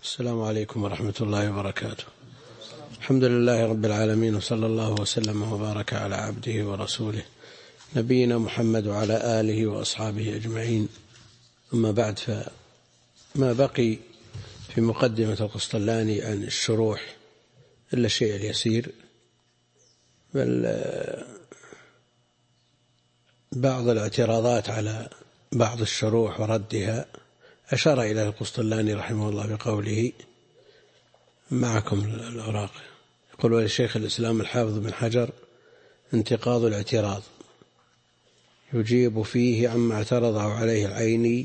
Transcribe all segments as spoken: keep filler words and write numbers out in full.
السلام عليكم ورحمة الله وبركاته. الحمد لله رب العالمين، وصلى الله وسلم وبارك على عبده ورسوله نبينا محمد وعلى آله وأصحابه أجمعين. أما بعد، فما بقي في مقدمة القسطلاني عن الشروح إلا الشيء اليسير، بل بعض الاعتراضات على بعض الشروح وردها أشار إلى القسطلاني رحمه الله بقوله: معكم الأوراق، يقول: ولشيخ الإسلام الحافظ بن حجر انتقاض الاعتراض، يجيب فيه عما اعترضه عليه العيني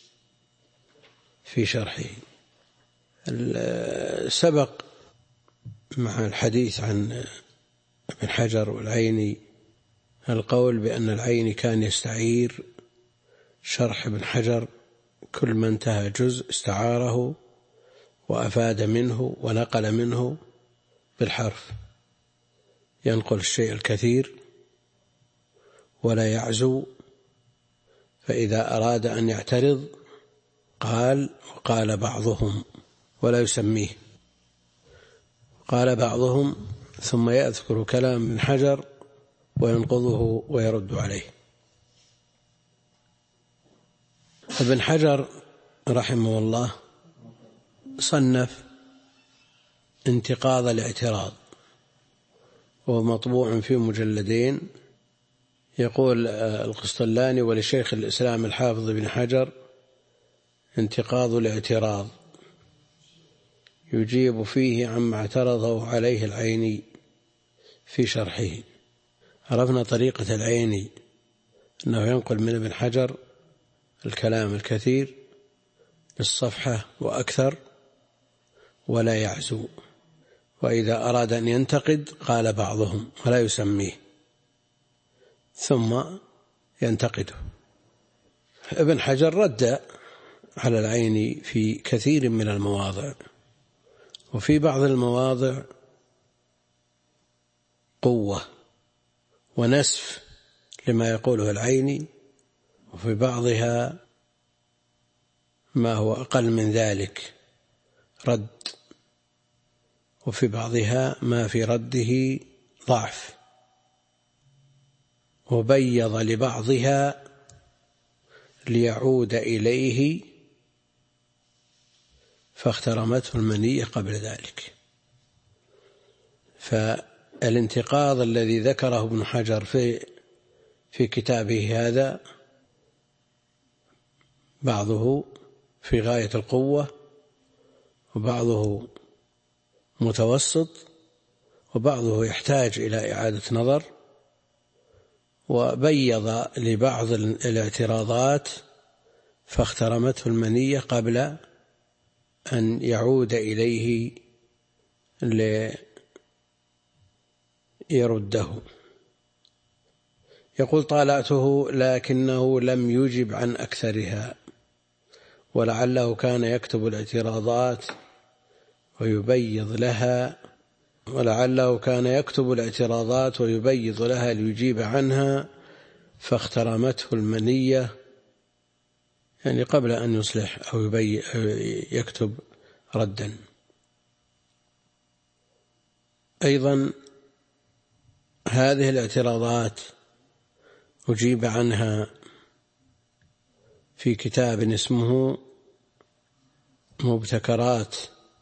في شرحه. سبق مع الحديث عن ابن حجر والعيني القول بأن العيني كان يستعير شرح ابن حجر، كل ما انتهى جزء استعاره وأفاد منه ونقل منه بالحرف، ينقل الشيء الكثير ولا يعزو، فإذا أراد أن يعترض قال وقال بعضهم ولا يسميه، قال بعضهم، ثم يذكر كلام ابن حجر وينقضه ويرد عليه. ابن حجر رحمه الله صنف انتقاض الاعتراض، وهو مطبوع في مجلدين. يقول القسطلاني: ولشيخ الإسلام الحافظ بن حجر انتقاض الاعتراض، يجيب فيه عما اعترضه عليه العيني في شرحه. عرفنا طريقة العيني أنه ينقل من ابن حجر الكلام الكثير بالصفحة وأكثر ولا يعزو، وإذا أراد أن ينتقد قال بعضهم ولا يسميه ثم ينتقده. ابن حجر رد على العيني في كثير من المواضع، وفي بعض المواضع قوة ونسف لما يقوله العيني، وفي بعضها ما هو أقل من ذلك رد، وفي بعضها ما في رده ضعف، وبيض لبعضها ليعود إليه فاخترمته المنية قبل ذلك. فالانتقاض الذي ذكره ابن حجر في في كتابه هذا بعضه في غاية القوة، وبعضه متوسط، وبعضه يحتاج إلى إعادة نظر، وبيض لبعض الاعتراضات فاخترمته المنية قبل أن يعود إليه ليرده. يقول: طالعته لكنه لم يجب عن أكثرها، ولعله كان يكتب الاعتراضات ويبيض لها ولعله كان يكتب الاعتراضات ويبيض لها ليجيب عنها فاخترمته المنية، يعني قبل أن يصلح أو يكتب ردا. أيضا هذه الاعتراضات أجيب عنها في كتاب اسمه مبتكرات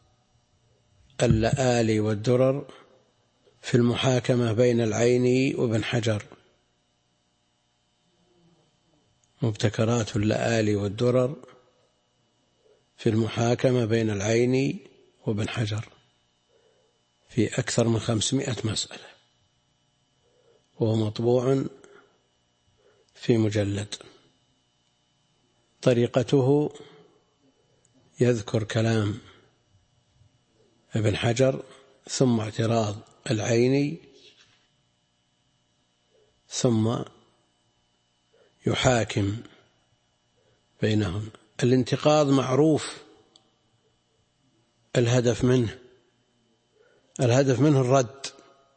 اللآلي والدرر في المحاكمة بين العيني وابن حجر. مبتكرات اللآلي والدرر في المحاكمة بين العيني وابن حجر، في أكثر من خمسمائة مسألة، وهو مطبوع في مجلد. طريقته: يذكر كلام ابن حجر ثم اعتراض العيني، ثم يحاكم بينهم. الانتقاض معروف الهدف منه، الهدف منه الرد،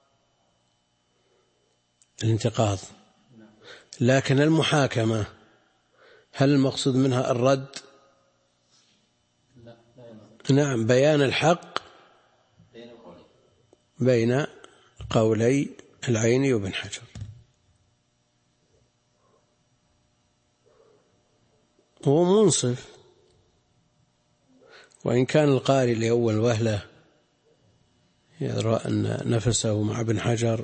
الانتقاض. لكن المحاكمة هل المقصود منها الرد؟ نعم، بيان الحق بين قولي العيني وابن حجر. هو منصف، وإن كان القارئ لأول وهلة يرى أن نفسه مع ابن حجر،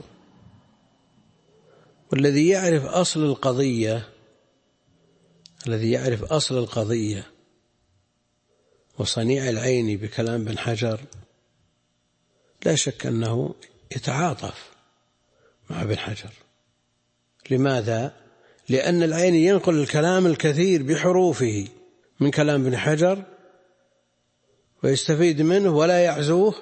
والذي يعرف أصل القضية الذي يعرف أصل القضية وصنيع العين بكلام ابن حجر لا شك أنه يتعاطف مع ابن حجر. لماذا؟ لأن العين ينقل الكلام الكثير بحروفه من كلام ابن حجر ويستفيد منه ولا يعزوه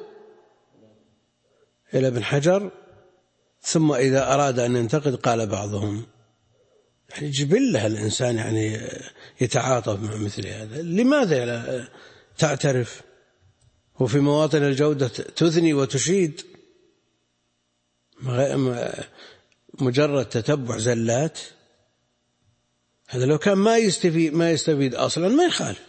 إلى ابن حجر، ثم إذا أراد أن ينتقد قال بعضهم يعني جبله الإنسان يعني يتعاطف مع مثل هذا. لماذا لا تعترف وفي مواطن الجودة تثني وتشيد؟ مجرد تتبع زلات، هذا لو كان ما يستفيد ما يستفيد أصلا ما يخالف،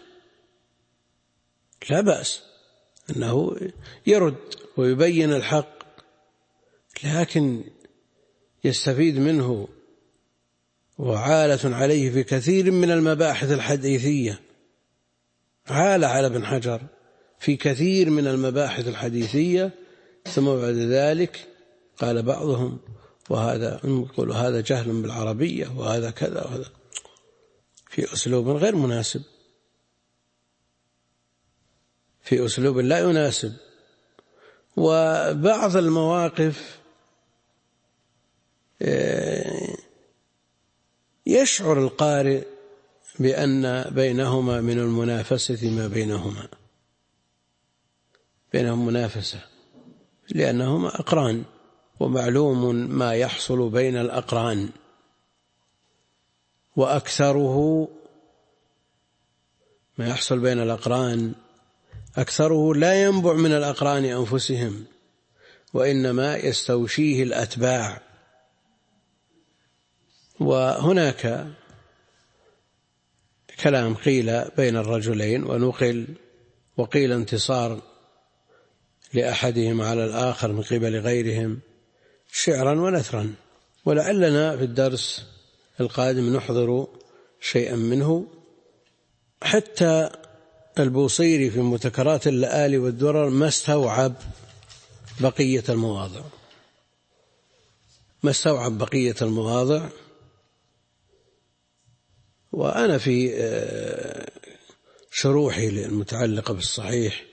لا بأس أنه يرد ويبين الحق، لكن يستفيد منه وعالة عليه في كثير من المباحث الحديثية. عال على ابن حجر في كثير من المباحث الحديثية، ثم بعد ذلك قال بعضهم وهذا نقول هذا جهل بالعربية وهذا كذا وهذا في أسلوب غير مناسب، في أسلوب لا يناسب. وبعض المواقف يشعر القارئ بأن بينهما من المنافسة ما بينهما بينهم منافسة، لأنهما أقران، ومعلوم ما يحصل بين الأقران، وأكثره ما يحصل بين الأقران أكثره لا ينبع من الأقران أنفسهم، وإنما يستوشيه الأتباع. وهناك كلام قيل بين الرجلين ونقل، وقيل انتصار لأحدهم على الآخر من قبل غيرهم شعرا ونثرا، ولعلنا في الدرس القادم نحضر شيئا منه. حتى البوصيري في مذكرات اللآلي والدرر ما استوعب بقية المواضع ما استوعب بقية المواضع وأنا في شروحي المتعلقة بالصحيح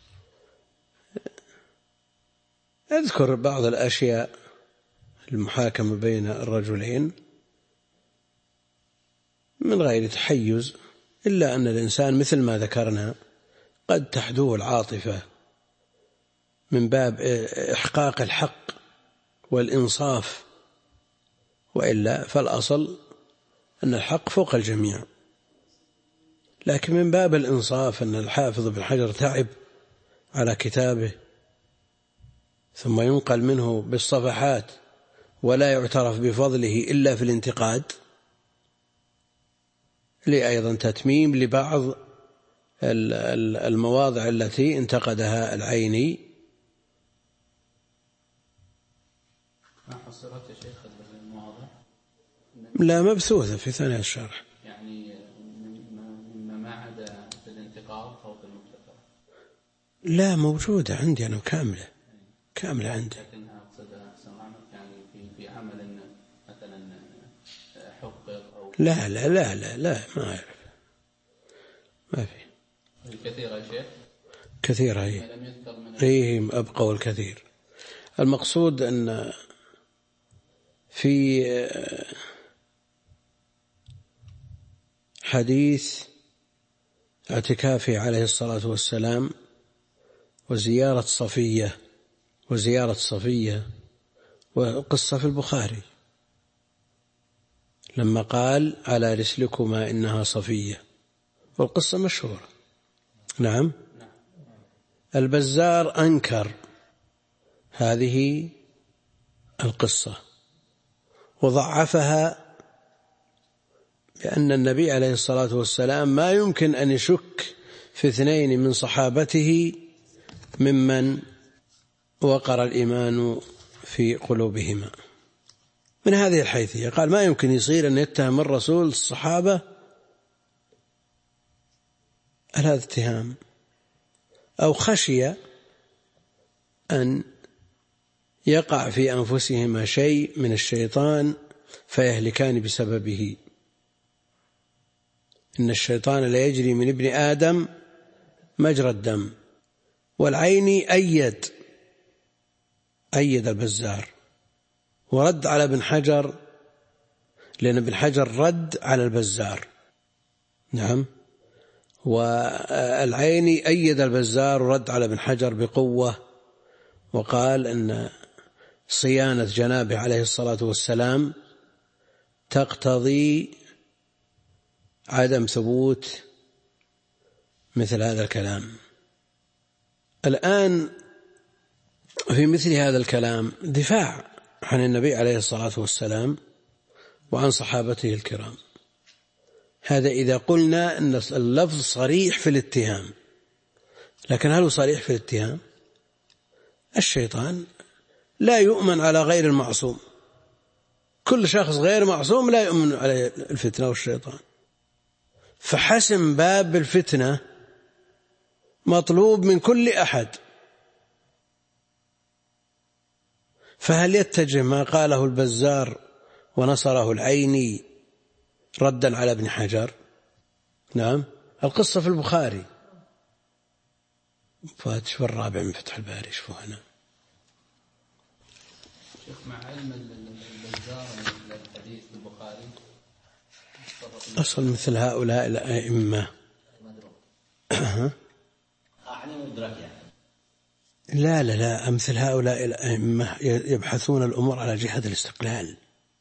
أذكر بعض الأشياء المحاكمة بين الرجلين من غير تحيز، إلا أن الإنسان مثل ما ذكرنا قد تحدوه العاطفة من باب إحقاق الحق والإنصاف، وإلا فالأصل أن الحق فوق الجميع. لكن من باب الإنصاف أن الحافظ بن حجر تعب على كتابه ثم ينقل منه بالصفحات ولا يعترف بفضله إلا في الانتقاد، لي أيضا تتميم لبعض المواضع التي انتقدها العيني. ما حصلت يا شيخ المواضع؟ لا، مبثوثة في ثانية الشرح، يعني مما ما عدا في الانتقاد أو في المبتكر. لا، موجودة عندي أنا كاملة كاملة عندي. لكنها أقصدها سمعنا يعني في في عمل مثلا حقق أو لا لا لا لا لا ما أعرف، ما في. كثيرة يا شيخ، كثيرة هي هي أبقى الكثير. المقصود أن في حديث اعتكافه عليه الصلاة والسلام وزيارة صفية وزيارة صفية وقصة في البخاري لما قال على رسلكما إنها صفية، والقصة مشهورة. نعم. البزار أنكر هذه القصة وضعفها بأن النبي عليه الصلاة والسلام ما يمكن أن يشك في اثنين من صحابته ممن وقر الإيمان في قلوبهما. من هذه الحيثية قال ما يمكن يصير أن يتهم الرسول الصحابة هذا اتهام، أو خشي أن يقع في أنفسهما شيء من الشيطان فيهلكان بسببه. إن الشيطان لا يجري من ابن آدم مجرى الدم. والعيني أيد أيد البزار ورد على ابن حجر، لأن ابن حجر رد على البزار. نعم. والعيني أيد البزار ورد على ابن حجر بقوة، وقال أن صيانة جنابه عليه الصلاة والسلام تقتضي عدم ثبوت مثل هذا الكلام. الآن في مثل هذا الكلام دفاع عن النبي عليه الصلاة والسلام وعن صحابته الكرام. هذا إذا قلنا أن اللفظ صريح في الاتهام، لكن هل هو صريح في الاتهام؟ الشيطان لا يؤمن على غير المعصوم، كل شخص غير معصوم لا يؤمن على الفتنة والشيطان، فحسم باب الفتنة مطلوب من كل أحد. فهل يتجه ما قاله البزار ونصره العيني ردا على ابن حجر؟ نعم. القصة في البخاري، فاتش الرابع من فتح الباري. شوفوا هنا مع علم البزار الحديث في البخاري أصل مثل هؤلاء الأئمة لا لا لا أمثل هؤلاء الأئمة يبحثون الأمور على جهة الاستقلال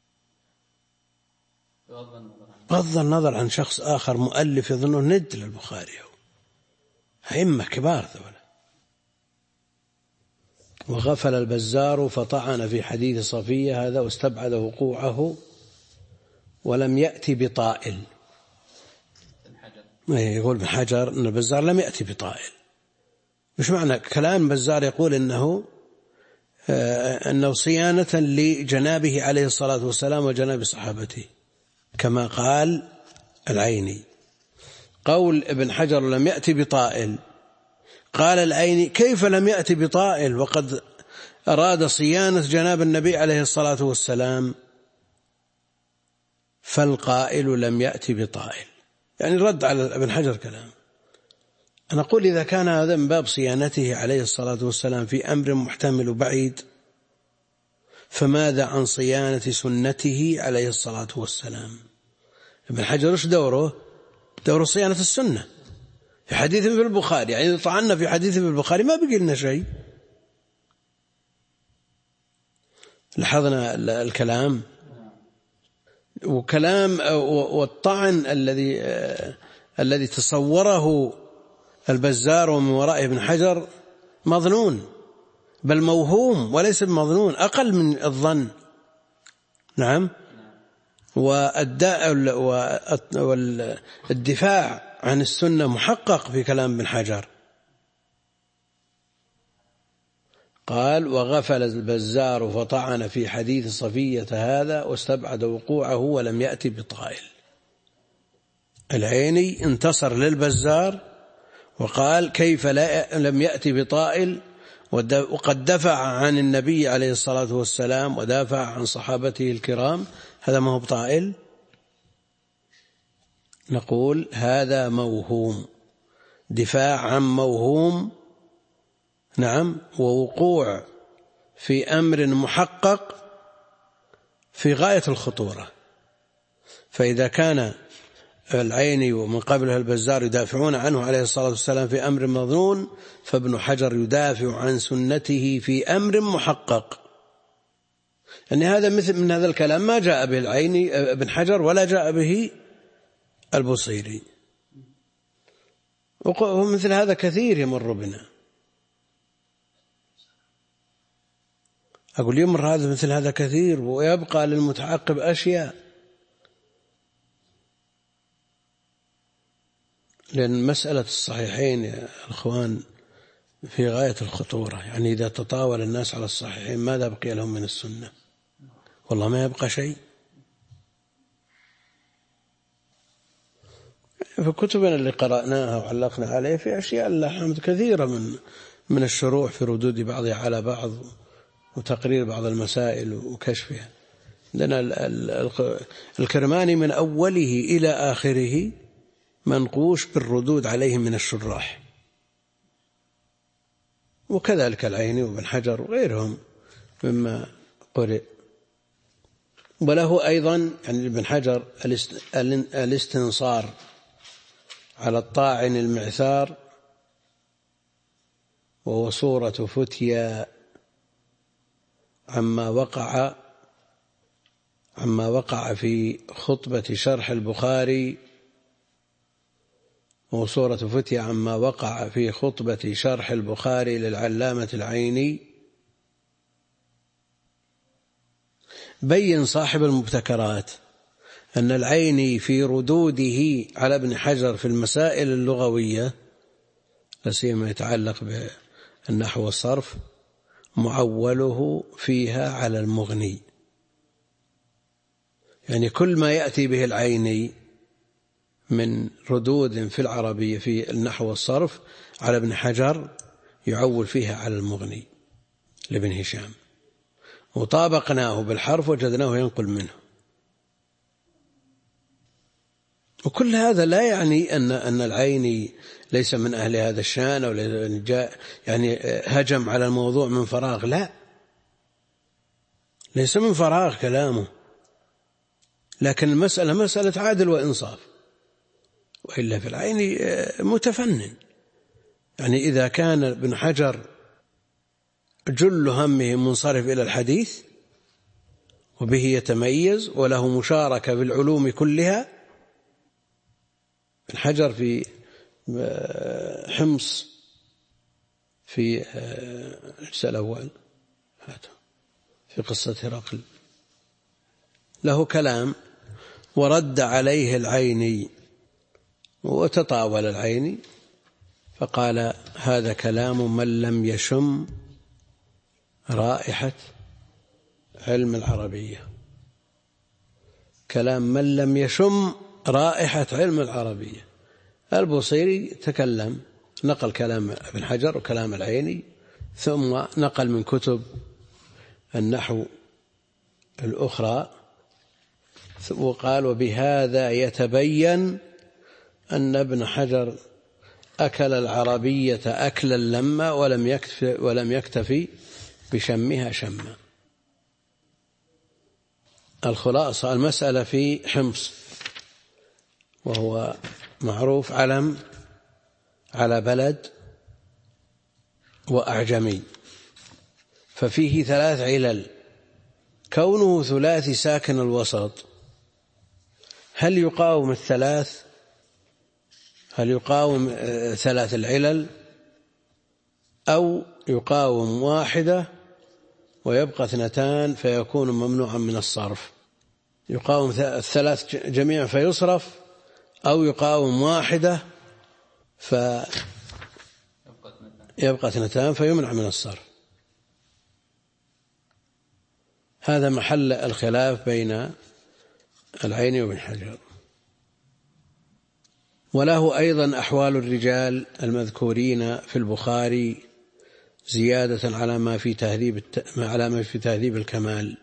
بغض النظر عن شخص آخر مؤلف يظنه ند للبخاري. أئمة كبار ذولا. وغفل البزار فطعن في حديث صفية هذا واستبعد وقوعه ولم يأتي بطائل. يقول ابن حجر أن البزار لم يأتي بطائل. مش معنى كلام البزار يقول إنه أنه صيانة لجنابه عليه الصلاة والسلام وجناب صحابته كما قال العيني. قول ابن حجر لم يأتي بطائل، قال العيني كيف لم يأتي بطائل وقد أراد صيانة جناب النبي عليه الصلاة والسلام؟ فالقائل لم يأتي بطائل، يعني رد على ابن حجر كلام. أنا أقول إذا كان هذا من باب صيانته عليه الصلاة والسلام في أمر محتمل بعيد، فماذا عن صيانة سنته عليه الصلاة والسلام؟ ابن حجر إيش دوره؟ دوره صيانة السنة. في حديث في البخاري، يعني إذا طعنا في حديث في البخاري ما بقي لنا شيء. لاحظنا الكلام وكلام والطعن الذي الذي تصوره البزار ومن وراء ابن حجر مظنون، بل موهوم وليس بمظنون، أقل من الظن. نعم. والدفاع عن السنة محقق في كلام ابن حجر. قال وغفل البزار فطعن في حديث صفية هذا واستبعد وقوعه ولم يأتي بطائل. العيني انتصر للبزار وقال كيف لا لم يأتي بطائل، وقد دفع عن النبي عليه الصلاة والسلام ودافع عن صحابته الكرام، هذا ما هو بطائل. نقول هذا موهوم، دفاع عن موهوم. نعم. ووقوع في أمر محقق في غاية الخطورة. فإذا كان العيني ومن قبلها البزار يدافعون عنه عليه الصلاة والسلام في أمر مظنون، فابن حجر يدافع عن سنته في أمر محقق. يعني هذا مثل من هذا الكلام ما جاء به العيني ابن حجر ولا جاء به البصيري، ومثل هذا كثير يمر بنا. أقول يمر هذا مثل هذا كثير، ويبقى للمتعقب أشياء. لأن مسألة الصحيحين يا أخوان في غاية الخطورة. يعني إذا تطاول الناس على الصحيحين ماذا بقي لهم من السنة؟ والله ما يبقى شيء. في كتبنا اللي قرأناها وعلقنا عليه في أشياء لله الحمد كثيرة من من الشروح في ردود بعضها على بعض وتقرير بعض المسائل وكشفها. عندنا الكرماني من أوله إلى آخره منقوش بالردود عليه من الشراح، وكذلك العيني وابن حجر وغيرهم مما قرئ. وله أيضا يعني ابن حجر الاستنصار على الطاعن المعثار، وهو صورة فتيا عما وقع عما وقع في خطبة شرح البخاري وصورة فتيا عما وقع في خطبة شرح البخاري للعلامة العيني. بين صاحب المبتكرات أن العيني في ردوده على ابن حجر في المسائل اللغوية لا سيما يتعلق بالنحو والصرف معوله فيها على المغني. يعني كل ما يأتي به العيني من ردود في العربية في النحو والصرف على ابن حجر يعول فيها على المغني لابن هشام، وطابقناه بالحرف وجدناه ينقل منه. وكل هذا لا يعني أن أن العيني ليس من أهل هذا الشأن أو جاء يعني هجم على الموضوع من فراغ، لا، ليس من فراغ كلامه، لكن المسألة مسألة عادل وإنصاف. وإلا في العيني متفنن. يعني إذا كان ابن حجر جل همه منصرف إلى الحديث وبه يتميز وله مشاركة في العلوم كلها. ابن حجر في حمص في الجزء الأول في قصة هرقل له كلام ورد عليه العيني وتطاول العيني فقال هذا كلام من لم يشم رائحة علم العربية، كلام من لم يشم رائحة علم العربية. البوصيري تكلم نقل كلام ابن حجر وكلام العيني ثم نقل من كتب النحو الأخرى وقال وبهذا يتبين أن ابن حجر أكل العربية أكلا لما ولم يكتفي, ولم يكتفي بشمها شما. الخلاصة المسألة في حمص وهو معروف علم على بلد وأعجمي، ففيه ثلاث علل. كونه ثلاثي ساكن الوسط هل يقاوم الثلاث؟ هل يقاوم ثلاث العلل أو يقاوم واحدة ويبقى اثنتان فيكون ممنوعا من الصرف؟ يقاوم الثلاث جميعا فيصرف أو يقاوم واحدة فيبقى اثنتان فيمنع من الصرف. هذا محل الخلاف بين العيني وابن حجر. وله أيضا أحوال الرجال المذكورين في البخاري زيادة على ما في تهذيب على ما في تهذيب الكمال.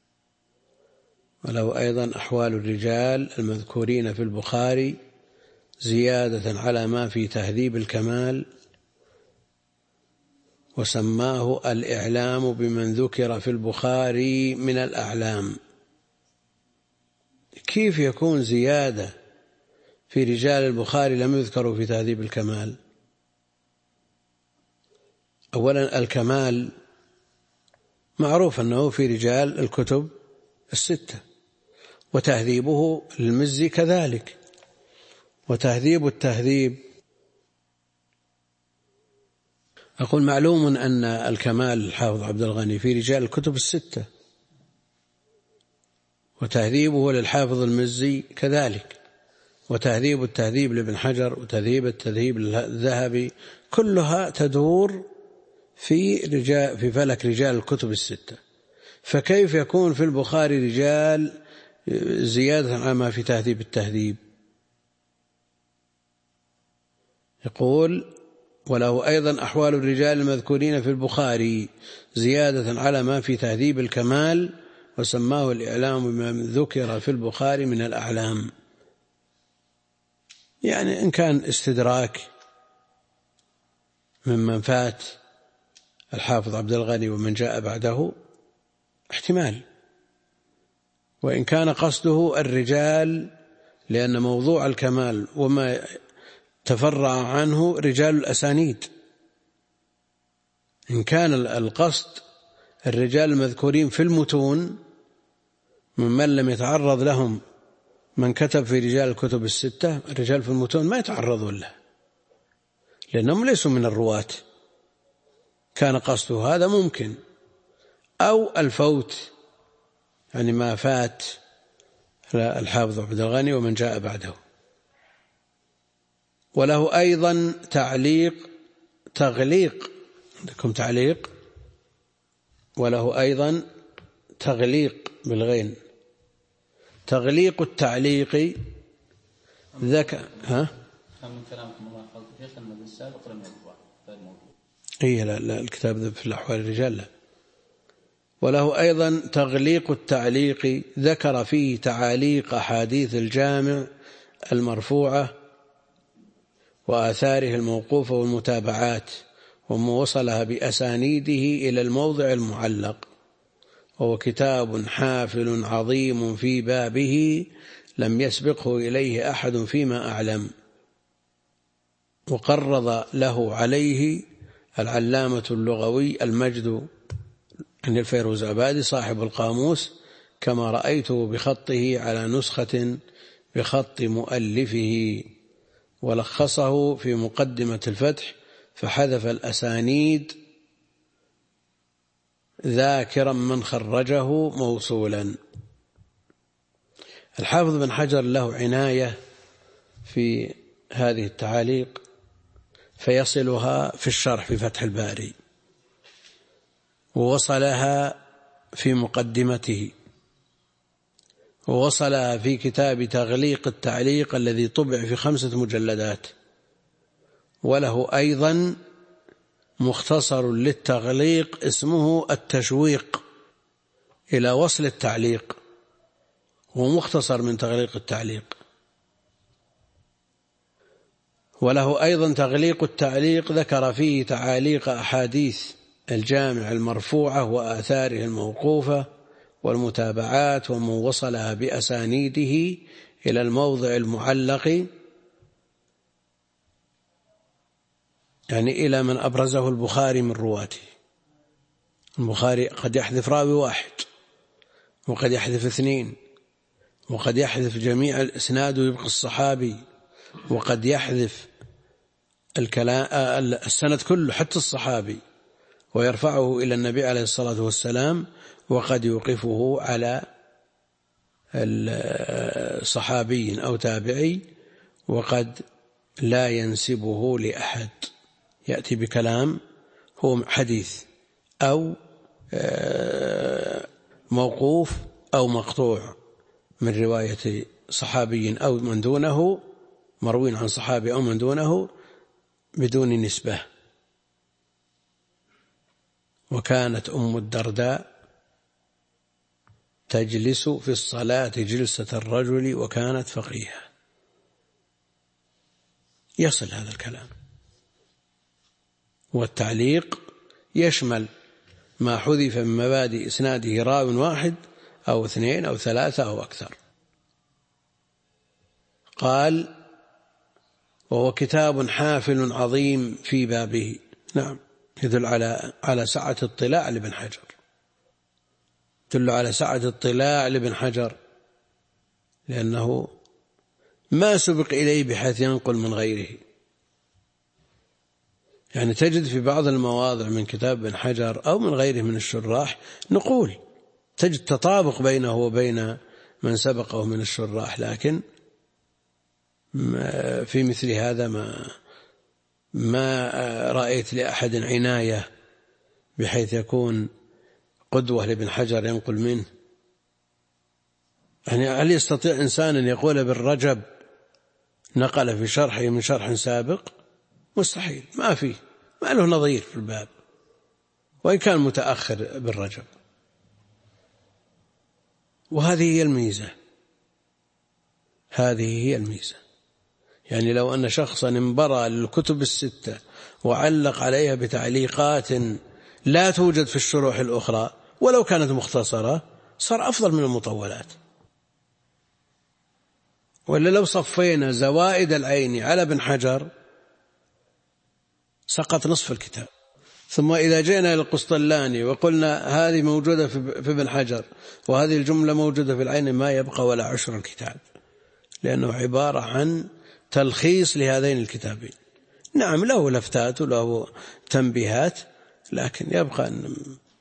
وله أيضا أحوال الرجال المذكورين في البخاري زيادة على ما في تهذيب الكمال، وسماه الإعلام بمن ذكر في البخاري من الأعلام. كيف يكون زيادة في رجال البخاري لم يذكروا في تهذيب الكمال؟ أولا الكمال معروف أنه في رجال الكتب الستة، وتهذيبه للمزي كذلك، وتهذيب التهذيب أقول معلوم أن الكمال الحافظ عبد الغني في رجال الكتب الستة، وتهذيبه للحافظ المزي كذلك، وتهذيب التهذيب لابن حجر وتهذيب التهذيب للذهبي، كلها تدور في رجال في فلك رجال الكتب الستة. فكيف يكون في البخاري رجال زيادة على ما في تهذيب التهذيب؟ يقول: وله أيضا أحوال الرجال المذكورين في البخاري زيادة على ما في تهذيب الكمال، وسماه الإعلام بما ذكر في البخاري من الأعلام. يعني إن كان استدراك ممن فات الحافظ عبد الغني ومن جاء بعده احتمال، وإن كان قصده الرجال، لأن موضوع الكمال وما تفرع عنه رجال الأسانيد. إن كان القصد الرجال المذكورين في المتون ممن لم يتعرض لهم من كتب في رجال الكتب الستة، الرجال في المتون ما يتعرضون له لأنهم ليسوا من الرواة، كان قصده هذا ممكن، أو الفوت يعني ما فات الحافظ عبد الغني ومن جاء بعده. وله أيضا تعليق تغليق، عندكم تعليق، وله أيضا تغليق بالغين، تغليق التعليق ذكى ها من كلامكم الله يحفظك شيخ أن السابق لم يطبع غير موجود. إيه لا لا الكتاب في الأحوال الرجال لا. وله أيضا تغليق التعليق ذكر فيه تعاليق أحاديث الجامع المرفوعة وآثاره الموقوفة والمتابعات، وما وصلها بأسانيده إلى الموضع المعلق، وهو كتاب حافل عظيم في بابه لم يسبقه إليه أحد فيما أعلم. وقرض له عليه العلامة اللغوي المجد عن الفيروزآبادي صاحب القاموس، كما رأيته بخطه على نسخة بخط مؤلفه، ولخصه في مقدمة الفتح فحذف الأسانيد ذاكرا من خرجه موصولا. الحافظ بن حجر له عناية في هذه التعاليق فيصلها في الشرح في فتح الباري، ووصلها في مقدمته، ووصلها في كتاب تغليق التعليق الذي طبع في خمسة مجلدات. وله أيضا مختصر للتغليق اسمه التشويق إلى وصل التعليق، ومختصر من تغليق التعليق. وله أيضا تغليق التعليق ذكر فيه تعاليق أحاديث الجامع المرفوعة وآثاره الموقوفة والمتابعات، ومن وصلها بأسانيده إلى الموضع المعلق، يعني إلى من أبرزه البخاري من رواته. البخاري قد يحذف راوي واحد، وقد يحذف اثنين، وقد يحذف جميع الإسناد ويبقى الصحابي، وقد يحذف السند كله حتى الصحابي ويرفعه إلى النبي عليه الصلاة والسلام، وقد يوقفه على صحابي أو تابعي، وقد لا ينسبه لأحد، يأتي بكلام هو حديث أو موقوف أو مقطوع من رواية صحابي أو من دونه، مروي عن صحابي أو من دونه بدون نسبة. وكانت أم الدرداء تجلس في الصلاة جلسة الرجل وكانت فقيهة. يصل هذا الكلام. والتعليق يشمل ما حذف من مبادئ إسناده راو واحد أو اثنين أو ثلاثة أو أكثر. قال: وهو كتاب حافل عظيم في بابه. نعم، يدل على على سعة اطلاع لابن حجر، يدل على سعة اطلاع لابن حجر، لأنه ما سبق إليه بحيث ينقل من غيره. يعني تجد في بعض المواضع من كتاب ابن حجر أو من غيره من الشراح نقول، تجد تطابق بينه وبين من سبقه من الشراح، لكن في مثل هذا ما ما رأيت لأحد عناية بحيث يكون قدوة لابن حجر ينقل منه. يعني هل يستطيع إنسان أن يقول ابن رجب نقل في شرحه من شرح سابق؟ مستحيل، ما فيه، ما له نظير في الباب وإن كان متأخر ابن رجب. وهذه هي الميزة، هذه هي الميزة. يعني لو أن شخصا انبرى للكتب الستة وعلق عليها بتعليقات لا توجد في الشروح الأخرى ولو كانت مختصرة صار أفضل من المطولات. ولا لو صفينا زوائد العين على ابن حجر سقط نصف الكتاب. ثم إذا جئنا إلى القسطلاني وقلنا هذه موجودة في ابن حجر وهذه الجملة موجودة في العين ما يبقى ولا عشر الكتاب، لأنه عبارة عن تلخيص لهذين الكتابين. نعم له لفتات وله تنبيهات، لكن يبقى أن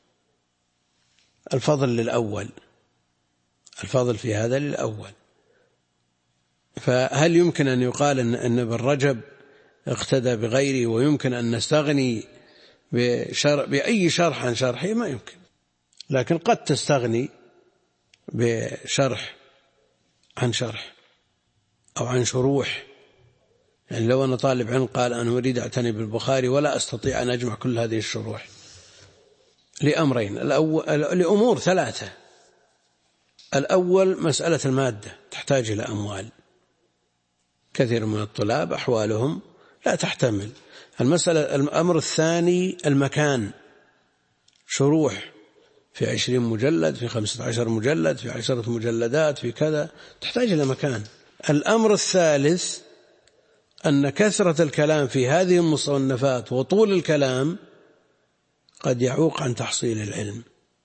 الفضل للأول، الفضل في هذا للأول. فهل يمكن أن يقال أن ابن رجب اقتدى بغيره ويمكن أن نستغني بشرح بأي شرح عن شرحه؟ ما يمكن، لكن قد تستغني بشرح عن شرح أو عن شروح. يعني لو أنا طالب علم قال أنا أريد أعتني بالبخاري ولا أستطيع أن أجمع كل هذه الشروح لأمرين، الأول لأمور ثلاثة. الأول مسألة المادة تحتاج إلى أموال، كثير من الطلاب أحوالهم لا تحتمل. المسألة الأمر الثاني المكان، شروح في عشرين مجلد، في خمسة عشر مجلد، في عشرة مجلدات، في كذا، تحتاج إلى مكان. الأمر الثالث أن كثرة الكلام في هذه المصنفات وطول الكلام قد يعوق عن تحصيل العلم.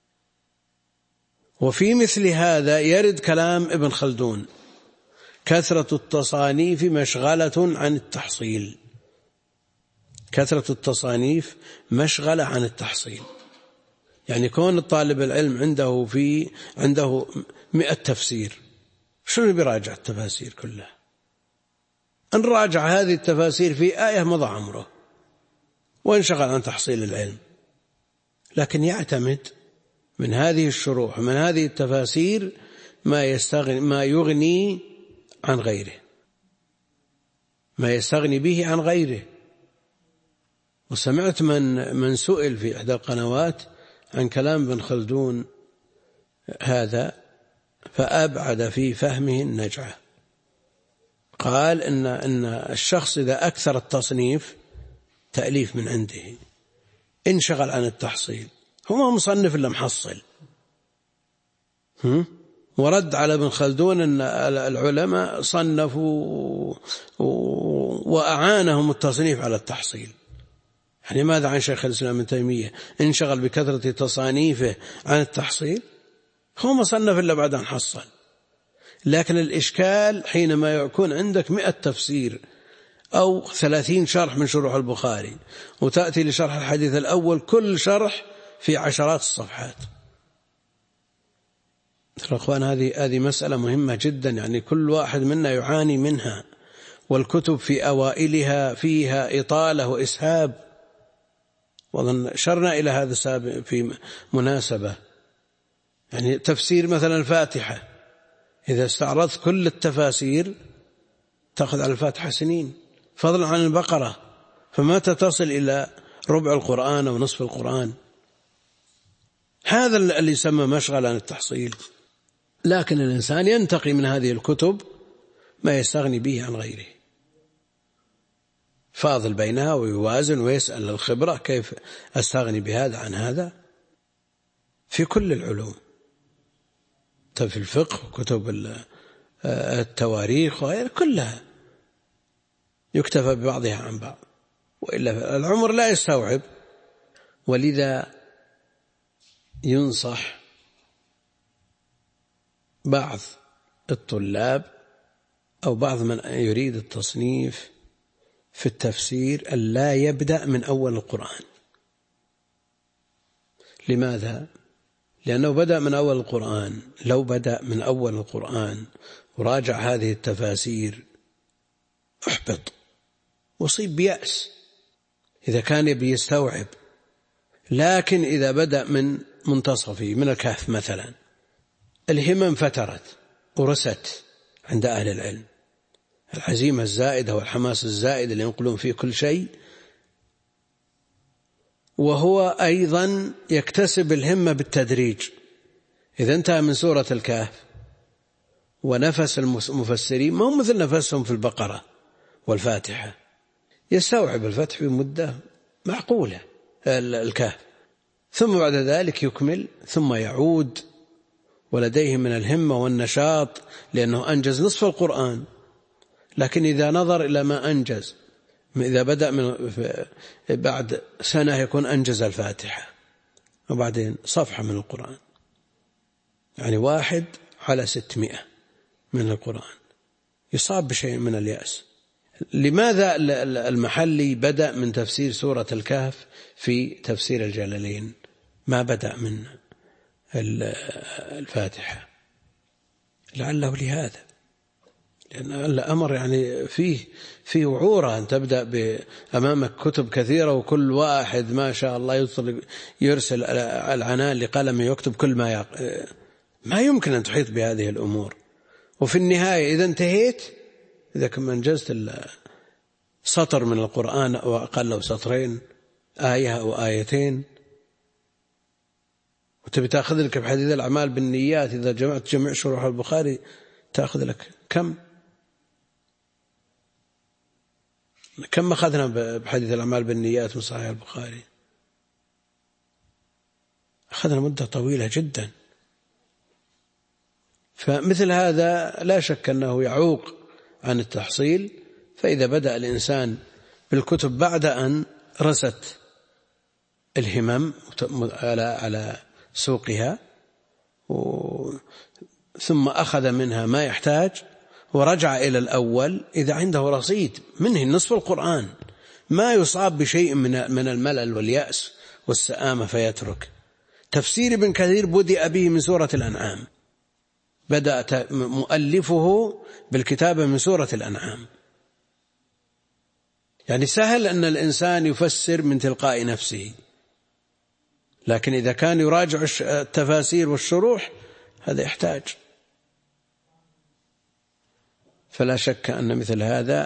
وفي مثل هذا يرد كلام ابن خلدون: كثرة التصانيف مشغلة عن التحصيل. كثرة التصانيف مشغلة عن التحصيل. يعني كون الطالب العلم عنده في عنده مئة تفسير، شنو بيراجع التفاسير كلها؟ أن راجع هذه التفاسير في آية مضى عمره وانشغل عن تحصيل العلم. لكن يعتمد من هذه الشروح ومن هذه التفاسير ما يستغني ما يغني عن غيره، ما يستغني به عن غيره. وسمعت من من سئل في إحدى القنوات عن كلام ابن خلدون هذا فأبعد في فهمه النجعة. قال إن إن الشخص إذا أكثر التصنيف تأليف من عنده انشغل عن التحصيل، هو ما مصنف إلا محصل. ورد على ابن خلدون أن العلماء صنفوا وأعانهم التصنيف على التحصيل. يعني ماذا عن شيخ الإسلام ابن تيمية؟ انشغل بكثرة تصانيفه عن التحصيل، هو ما صنف إلا بعد أن حصل. لكن الإشكال حينما يكون عندك مئة تفسير أو ثلاثين شرح من شروح البخاري وتأتي لشرح الحديث الأول كل شرح في عشرات الصفحات. أخوان هذه هذه مسألة مهمة جدا، يعني كل واحد منا يعاني منها، والكتب في أوائلها فيها إطالة وإسهاب. وظن شرنا إلى هذا سابق في مناسبة، يعني تفسير مثلا الفاتحة إذا استعرضت كل التفاسير تأخذ على الفاتحة سنين، فضلا عن البقرة، فمتى تصل إلى ربع القرآن أو نصف القرآن. هذا اللي يسمى مشغل عن التحصيل. لكن الإنسان ينتقي من هذه الكتب ما يستغني به عن غيره، فاضل بينها ويوازن ويسأل الخبرة كيف أستغني بهذا عن هذا في كل العلوم، في الفقه وكتب التواريخ وغير كلها يكتفى ببعضها عن بعض، وإلا العمر لا يستوعب. ولذا ينصح بعض الطلاب أو بعض من يريد التصنيف في التفسير أن لا يبدأ من أول القرآن. لماذا؟ لأنه بدأ من أول القرآن، لو بدأ من أول القرآن وراجع هذه التفاسير أحبط وصيب بيأس إذا كان يبي يستوعب. لكن إذا بدأ من منتصفه من الكهف مثلا الهمم فترت ورست عند أهل العلم، العزيمة الزائدة والحماس الزائد اللي ينقلون فيه كل شيء، وهو أيضا يكتسب الهمة بالتدريج. إذا انتهى من سورة الكهف ونفس المفسرين ما هو مثل نفسهم في البقرة والفاتحة، يستوعب الفتح في مدة معقولة الكهف، ثم بعد ذلك يكمل ثم يعود ولديه من الهمة والنشاط لأنه أنجز نصف القرآن. لكن إذا نظر إلى ما أنجز، إذا بدأ من بعد سنة يكون أنجز الفاتحة وبعدين صفحة من القرآن، يعني واحد على ستمائة من القرآن، يصاب بشيء من اليأس. لماذا المحلي بدأ من تفسير سورة الكهف في تفسير الجلالين ما بدأ من الفاتحة؟ لعله لهذا، لأن الأمر يعني فيه فيه وعورة أن تبدأ أمامك كتب كثيرة وكل واحد ما شاء الله يرسل العنان لقلمه يكتب كل ما يق... ما يمكن أن تحيط بهذه الأمور. وفي النهاية إذا انتهيت، إذا كنت أنجزت سطر من القرآن أو أقل أو سطرين، آية أو آيتين، وتبي تأخذ لك بحديث الأعمال بالنيات إذا جمعت جميع شروح البخاري تأخذ لك كم كم أخذنا بحديث الأعمال بالنيات من صحيح البخاري؟ أخذنا مدة طويلة جدا. فمثل هذا لا شك أنه يعوق عن التحصيل. فإذا بدأ الإنسان بالكتب بعد أن رست الهمم على على سوقها ثم أخذ منها ما يحتاج ورجع إلى الأول، إذا عنده رصيد منه نصف القرآن ما يصاب بشيء من من الملل واليأس والسآمة فيترك. تفسير ابن كثير بدأ به من سورة الأنعام، بدأ مؤلفه بالكتابة من سورة الأنعام. يعني سهل أن الإنسان يفسر من تلقاء نفسه، لكن إذا كان يراجع التفاسير والشروح هذا يحتاج. فلا شك أن مثل هذا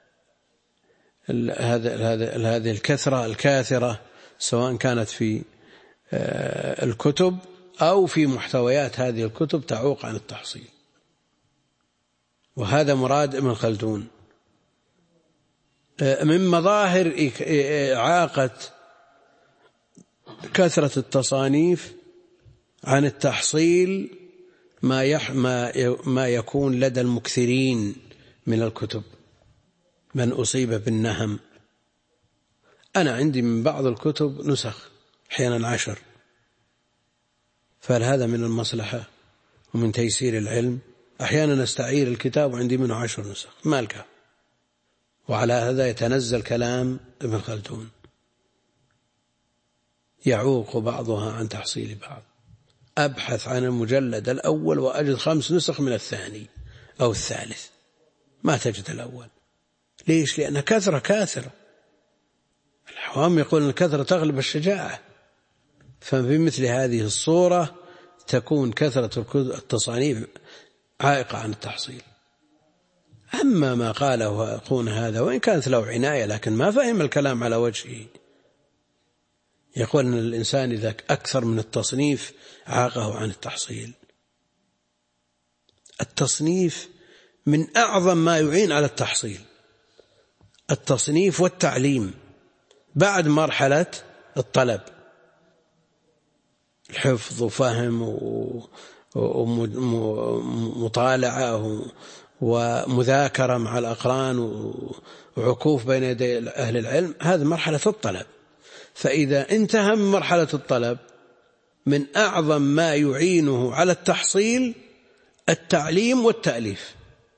هذه الكثرة الكاثرة سواء كانت في الكتب أو في محتويات هذه الكتب تعوق عن التحصيل. وهذا مراد ابن خلدون. من مظاهر إعاقة كثرة التصانيف عن التحصيل ما يح ما يكون لدى المكثرين من الكتب، من أصيب بالنهم. أنا عندي من بعض الكتب نسخ أحيانا عشر، فهل هذا من المصلحة ومن تيسير العلم؟ أحيانا أستعير الكتاب وعندي منه عشر نسخ مالك. وعلى هذا يتنزل كلام ابن خلدون، يعوق بعضها عن تحصيل بعض. أبحث عن المجلد الأول وأجد خمس نسخ من الثاني أو الثالث، ما تجد الأول. ليش؟ لأن كثرة كاثرة. العوام يقول الكثرة تغلب الشجاعة. ففي مثل هذه الصورة تكون كثرة التصانيف عائقة عن التحصيل. أما ما قاله أخونا هذا وإن كانت له عناية لكن ما فهم الكلام على وجهه، يقول أن الإنسان إذا أكثر من التصنيف عاقه عن التحصيل. التصنيف من أعظم ما يعين على التحصيل، التصنيف والتعليم بعد مرحلة الطلب، الحفظ وفهم ومطالعة ومذاكرة مع الأقران وعكوف بين يدي أهل العلم، هذه مرحلة الطلب. فإذا انتهى من مرحلة الطلب من أعظم ما يعينه على التحصيل التعليم والتأليف.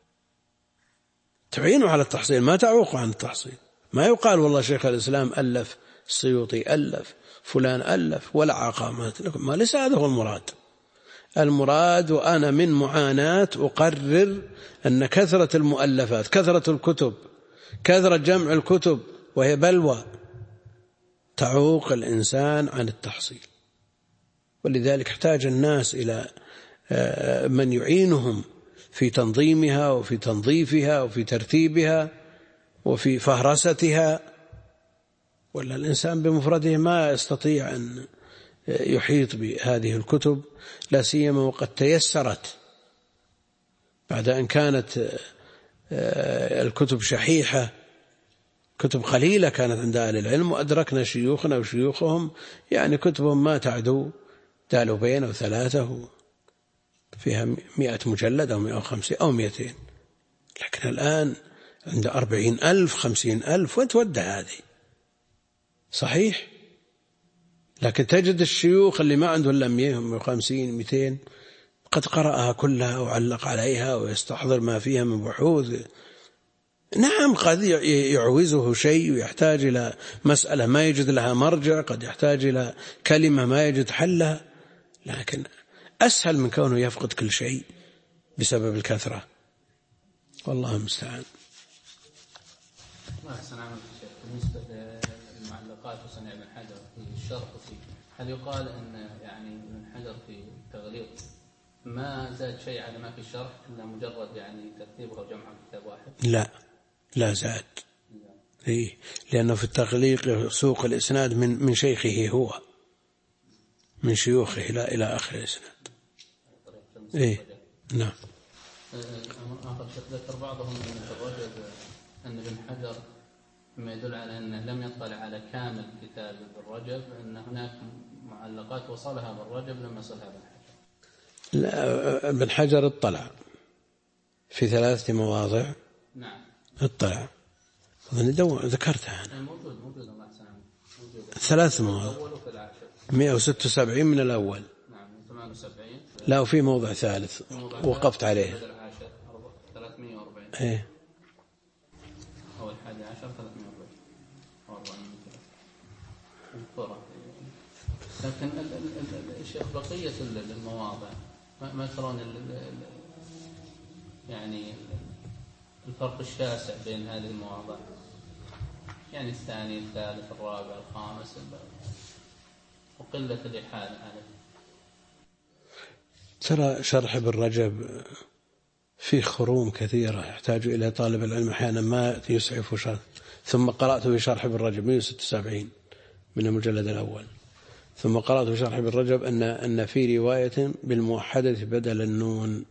تعينه على التحصيل، ما تعوق عن التحصيل. ما يقال والله شيخ الإسلام ألف، السيوطي ألف، فلان ألف، ولا عقامات لكم، ما ليس هذا هو المراد. المراد وأنا من معاناة أقرر أن كثرة المؤلفات، كثرة الكتب كثرة جمع الكتب وهي بلوى تعوق الإنسان عن التحصيل. ولذلك احتاج الناس إلى من يعينهم في تنظيمها وفي تنظيفها وفي ترتيبها وفي فهرستها، ولا الإنسان بمفرده ما يستطيع أن يحيط بهذه الكتب، لا سيما وقد تيسرت بعد أن كانت الكتب شحيحة، كتب قليلة كانت عند أهل العلم، وأدركنا شيوخنا وشيوخهم يعني كتبهم ما تعدو دالوبين أو ثلاثة فيها مئة مجلد أو مئة وخمسين أو مئتين، لكن الآن عند أربعين ألف خمسين ألف، وين تودى هذه؟ صحيح، لكن تجد الشيوخ اللي ما عندهم إلا مئة وخمسين مئتين قد قرأها كلها وعلق عليها ويستحضر ما فيها من بحوث. نعم قد يعوزه شيء ويحتاج إلى مسألة ما يجد لها مرجع، قد يحتاج إلى كلمة ما يجد حلها، لكن أسهل من كونه يفقد كل شيء بسبب الكثرة، والله المستعان. بالنسبة للمعلقات وصنع ابن حجر في الشرح فيه، هل يقال أن يعني ابن حجر في التغليق ما زاد شيء على ما في الشرح إلا مجرد يعني ترتيبه وجمعه في كتاب واحد؟ لا لا زاد، إيه، لأنه في التغليق سوق الإسناد من من شيخه هو، من شيوخه لا إلى آخر الإسناد. إيه نعم. آخر شيء ذكر بعضهم من الرجل أن ابن حجر مما يدل على أنه لم يطلع على كامل كتاب ابن رجب، أن هناك معلقات وصلها ابن رجب لم يصلها ابن حجر. لا، ابن حجر اطلع في ثلاثة مواضع. نعم اطلع، أظن ذكرتها أنا. موجود موجود الله يسلمك، موجود ثلاث مواضع، مئة وستة وسبعين من الأول. نعم ثمانية وسبعين. لا، وفي موضع ثالث وقفت عليه. ثلاثمئة وأربعين. إيه. أو الحادي عشر ثلاثمئة وأربعين. أو أربعين كرة. لكن الشيخ بقية المواضع ما ترون يعني الفرق الشاسع بين هذه المواضع، يعني الثاني الثالث الرابع الخامس وقلة الإحالة عليه. ترى شرح ابن رجب فيه خروم كثيرة يحتاج إلى طالب العلم أحيانا ما يسعف شرح. ثم قرأت في شرح ابن رجب مئة وستة وسبعين من المجلد الأول، ثم قرأت في شرح ابن رجب أن أن في رواية بالموحدة بدل النون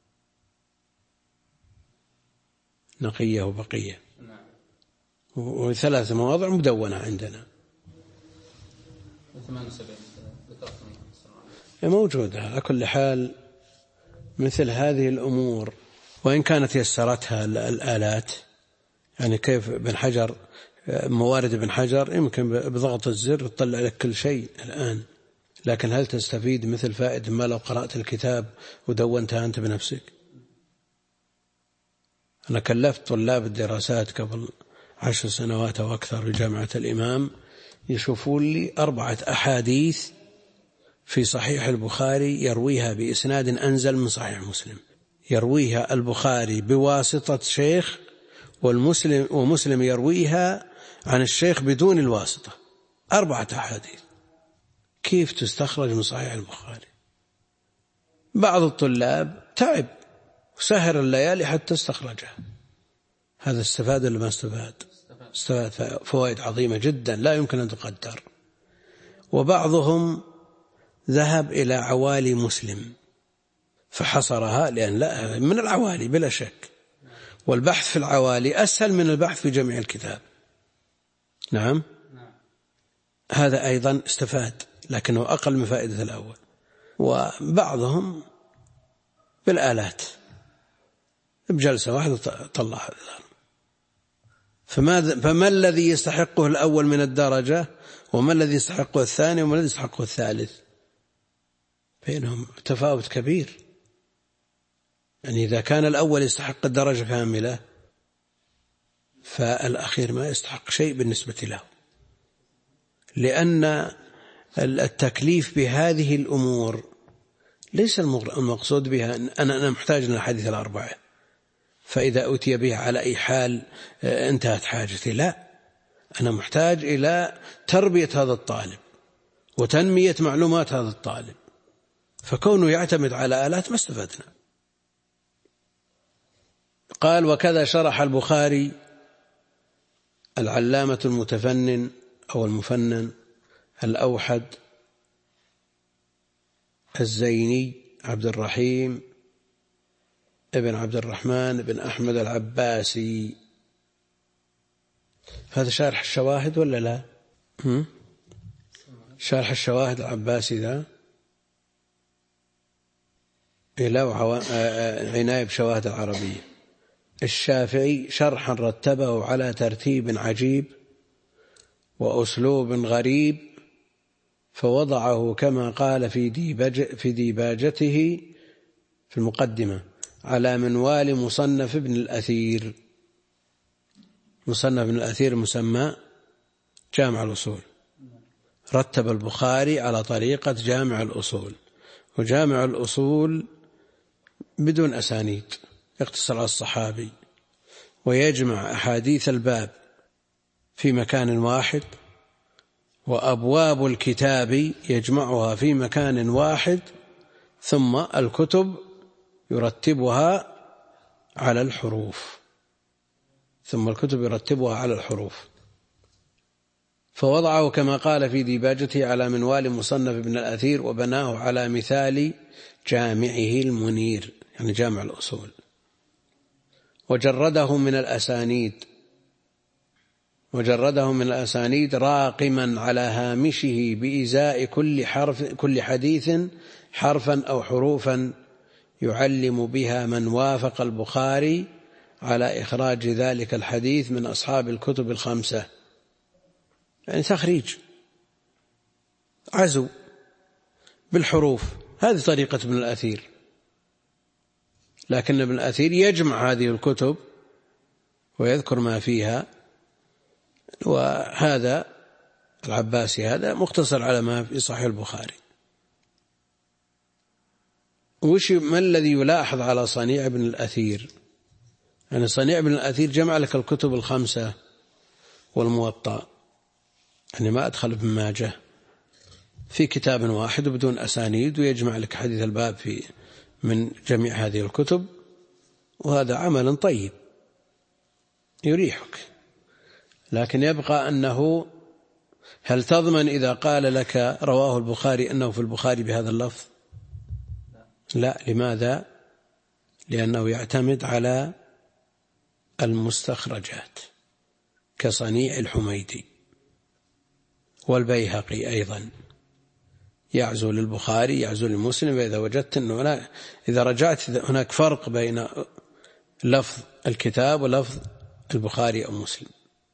نقية وبقية، وثلاث مواضع مدونة عندنا. موجودة. على كل حال مثل هذه الأمور وإن كانت يسرتها الآلات، يعني كيف ابن حجر موارد ابن حجر يمكن بضغط الزر تطلع لك كل شيء الآن، لكن هل تستفيد مثل فائدة ما لو قرأت الكتاب ودونتها أنت بنفسك؟ أنا كلفت طلاب الدراسات قبل عشر سنوات أو أكثر في جامعة الإمام يشوفون لي أربعة أحاديث في صحيح البخاري يرويها بإسناد أنزل من صحيح مسلم، يرويها البخاري بواسطة شيخ والمسلم ومسلم يرويها عن الشيخ بدون الواسطة، أربعة أحاديث كيف تستخرج من صحيح البخاري؟ بعض الطلاب تعب وسهر الليالي حتى استخرجها، هذا استفاد ولا ما استفاد؟ استفاد فوائد عظيمة جدا لا يمكن أن تقدر. وبعضهم ذهب إلى عوالي مسلم فحصرها، لأن لا من العوالي بلا شك، والبحث في العوالي أسهل من البحث في جميع الكتاب. نعم هذا أيضا استفاد لكنه أقل من فائدة الأول. وبعضهم بالآلات بجلسة واحدة طلع هذا. فما, فما الذي يستحقه الأول من الدرجة وما الذي يستحقه الثاني وما الذي يستحقه الثالث؟ بينهم تفاوت كبير. يعني إذا كان الأول يستحق الدرجة كاملة فالأخير ما يستحق شيء بالنسبة له، لأن التكليف بهذه الأمور ليس المقصود بها أن أنا محتاج للحديث الأربعة، فإذا أتي به على أي حال انتهت حاجتي. لا، أنا محتاج إلى تربية هذا الطالب وتنمية معلومات هذا الطالب، فكونه يعتمد على آلات ما استفدنا. قال: وكذا شرح البخاري العلامة المتفنن أو المفنن الأوحد الزيني عبد الرحيم ابن عبد الرحمن بن أحمد العباسي. هذا شارح الشواهد ولا لا؟ هم؟ شارح الشواهد العباسي ذا إلى عناية بشواهد العربية. الشافعي شرحا رتبه على ترتيب عجيب وأسلوب غريب، فوضعه كما قال في ديباج في ديباجته في المقدمة على منوال مصنف ابن الأثير. مصنف ابن الأثير مسمى جامع الأصول. رتب البخاري على طريقة جامع الأصول، وجامع الأصول بدون أسانيد، يقتصر على الصحابي، ويجمع أحاديث الباب في مكان واحد، وأبواب الكتاب يجمعها في مكان واحد، ثم الكتب يرتبها على الحروف ثم الكتب يرتبها على الحروف فوضعه كما قال في ديباجته على منوال مصنف ابن الأثير، وبناه على مثال جامعه المنير، يعني جامع الأصول، وجرده من الأسانيد وجرده من الأسانيد راقما على هامشه بإزاء كل حرف كل حديث حرفا أو حروفا يعلم بها من وافق البخاري على إخراج ذلك الحديث من أصحاب الكتب الخمسة. يعني تخريج عزو بالحروف، هذه طريقة ابن الأثير. لكن ابن الأثير يجمع هذه الكتب ويذكر ما فيها، وهذا العباسي هذا مختصر على ما في صحيح البخاري. وش ما الذي يلاحظ على صنيع ابن الأثير؟ يعني صنيع ابن الأثير جمع لك الكتب الخمسة والموطأ، يعني ما أدخل ابن ماجه في كتاب واحد وبدون أسانيد، ويجمع لك حديث الباب في من جميع هذه الكتب، وهذا عمل طيب يريحك. لكن يبقى أنه هل تضمن إذا قال لك رواه البخاري أنه في البخاري بهذا اللفظ؟ لا. لماذا؟ لأنه يعتمد على المستخرجات كصنيع الحميدي والبيهقي أيضا، يعزو للبخاري يعزو للمسلم. وإذا وجدت أنه هناك إذا رجعت هناك فرق بين لفظ الكتاب ولفظ البخاري أو مسلم.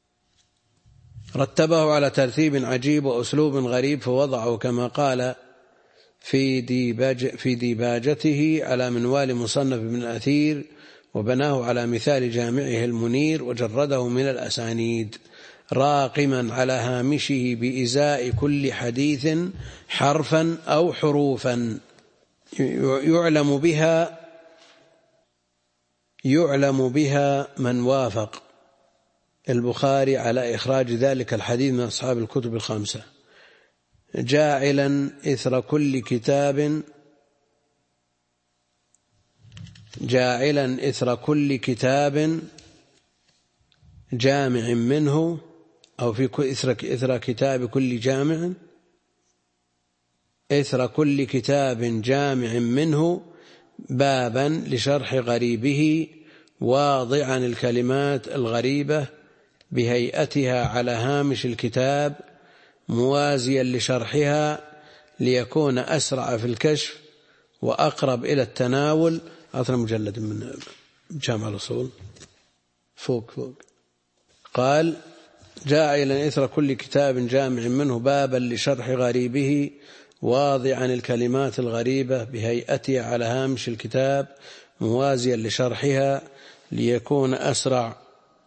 رتبه على ترتيب عجيب وأسلوب غريب، فوضعه كما قال في ديباج في ديباجته على منوال مصنف ابن الأثير، وبناه على مثال جامعه المنير، وجرده من الأسانيد راقما على هامشه بإزاء كل حديث حرفا أو حروفا يعلم بها يعلم بها من وافق البخاري على إخراج ذلك الحديث من أصحاب الكتب الخمسة، جاعلا إثر كل كتاب جاعلا إثر كل كتاب جامع منه، أو في إثر إثر كتاب كل جامع إثر كل كتاب جامع منه بابا لشرح غريبه، واضعا الكلمات الغريبة بهيئتها على هامش الكتاب موازيا لشرحها ليكون أسرع في الكشف وأقرب إلى التناول. أعطنا مجلد من جامع الأصول فوق فوق. قال: جاعلا إثر كل كتاب جامع منه بابا لشرح غريبه واضعا الكلمات الغريبة بهيئتها على هامش الكتاب موازيا لشرحها ليكون أسرع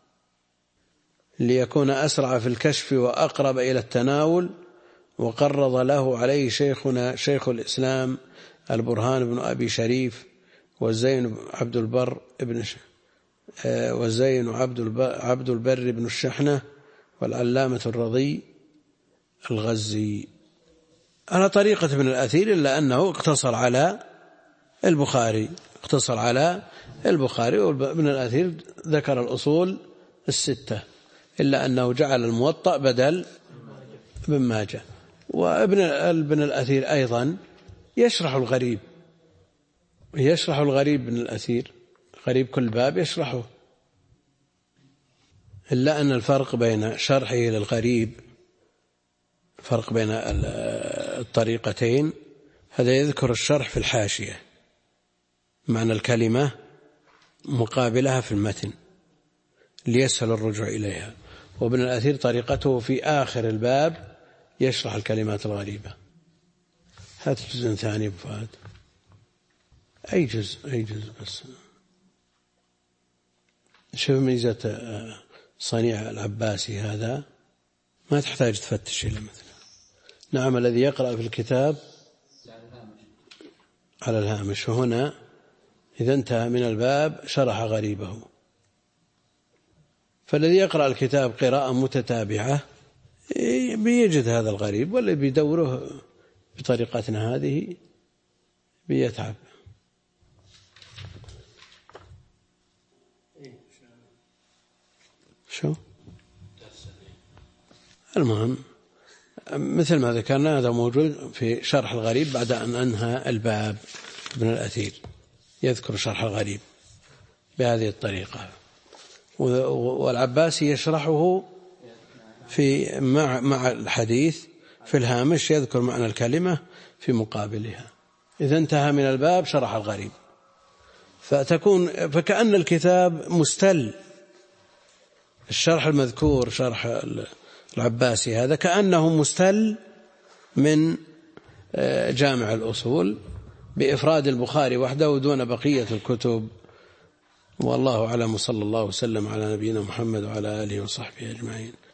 ليكون أسرع في الكشف وأقرب إلى التناول. وقرض له عليه شيخنا شيخ الإسلام البرهان بن أبي شريف والزين عبد البر ابن وزين عبد البر بن الشحنة والعلامة الرضي الغزي على طريقة ابن الأثير، إلا أنه اقتصر على البخاري اقتصر على البخاري وابن الأثير ذكر الأصول الستة، إلا أنه جعل الموطأ بدل ابن ماجه. وابن ابن الأثير أيضا يشرح الغريب يشرح الغريب ابن الأثير، غريب كل باب يشرحه، إلا أن الفرق بين شرحه للغريب فرق بين الطريقتين، هذا يذكر الشرح في الحاشية معنى الكلمة مقابلها في المتن ليسهل الرجوع إليها، وابن الأثير طريقته في آخر الباب يشرح الكلمات الغريبة. هذا جزء ثاني بفهد، أي جزء أي جزء بس. شوف ميزة صنيع العباسي هذا ما تحتاج تفتش إلى مثله. نعم، الذي يقرأ في الكتاب على الهامش، وهنا إذا انتهى من الباب شرح غريبه. فالذي يقرأ الكتاب قراءة متتابعة بيجد هذا الغريب، والذي بيدوره بطريقتنا هذه بيتعب. شو المهم مثل ما ذكرنا هذا موجود في شرح الغريب بعد أن أنهى الباب. ابن الأثير يذكر شرح الغريب بهذه الطريقة، والعباسي يشرحه في مع مع الحديث في الهامش، يذكر معنى الكلمة في مقابلها. إذا انتهى من الباب شرح الغريب، فتكون فكأن الكتاب مستل. الشرح المذكور شرح العباسي هذا كأنه مستل من جامع الأصول بإفراد البخاري وحده دون بقية الكتب. والله أعلم، صلى الله وسلم على نبينا محمد وعلى آله وصحبه أجمعين.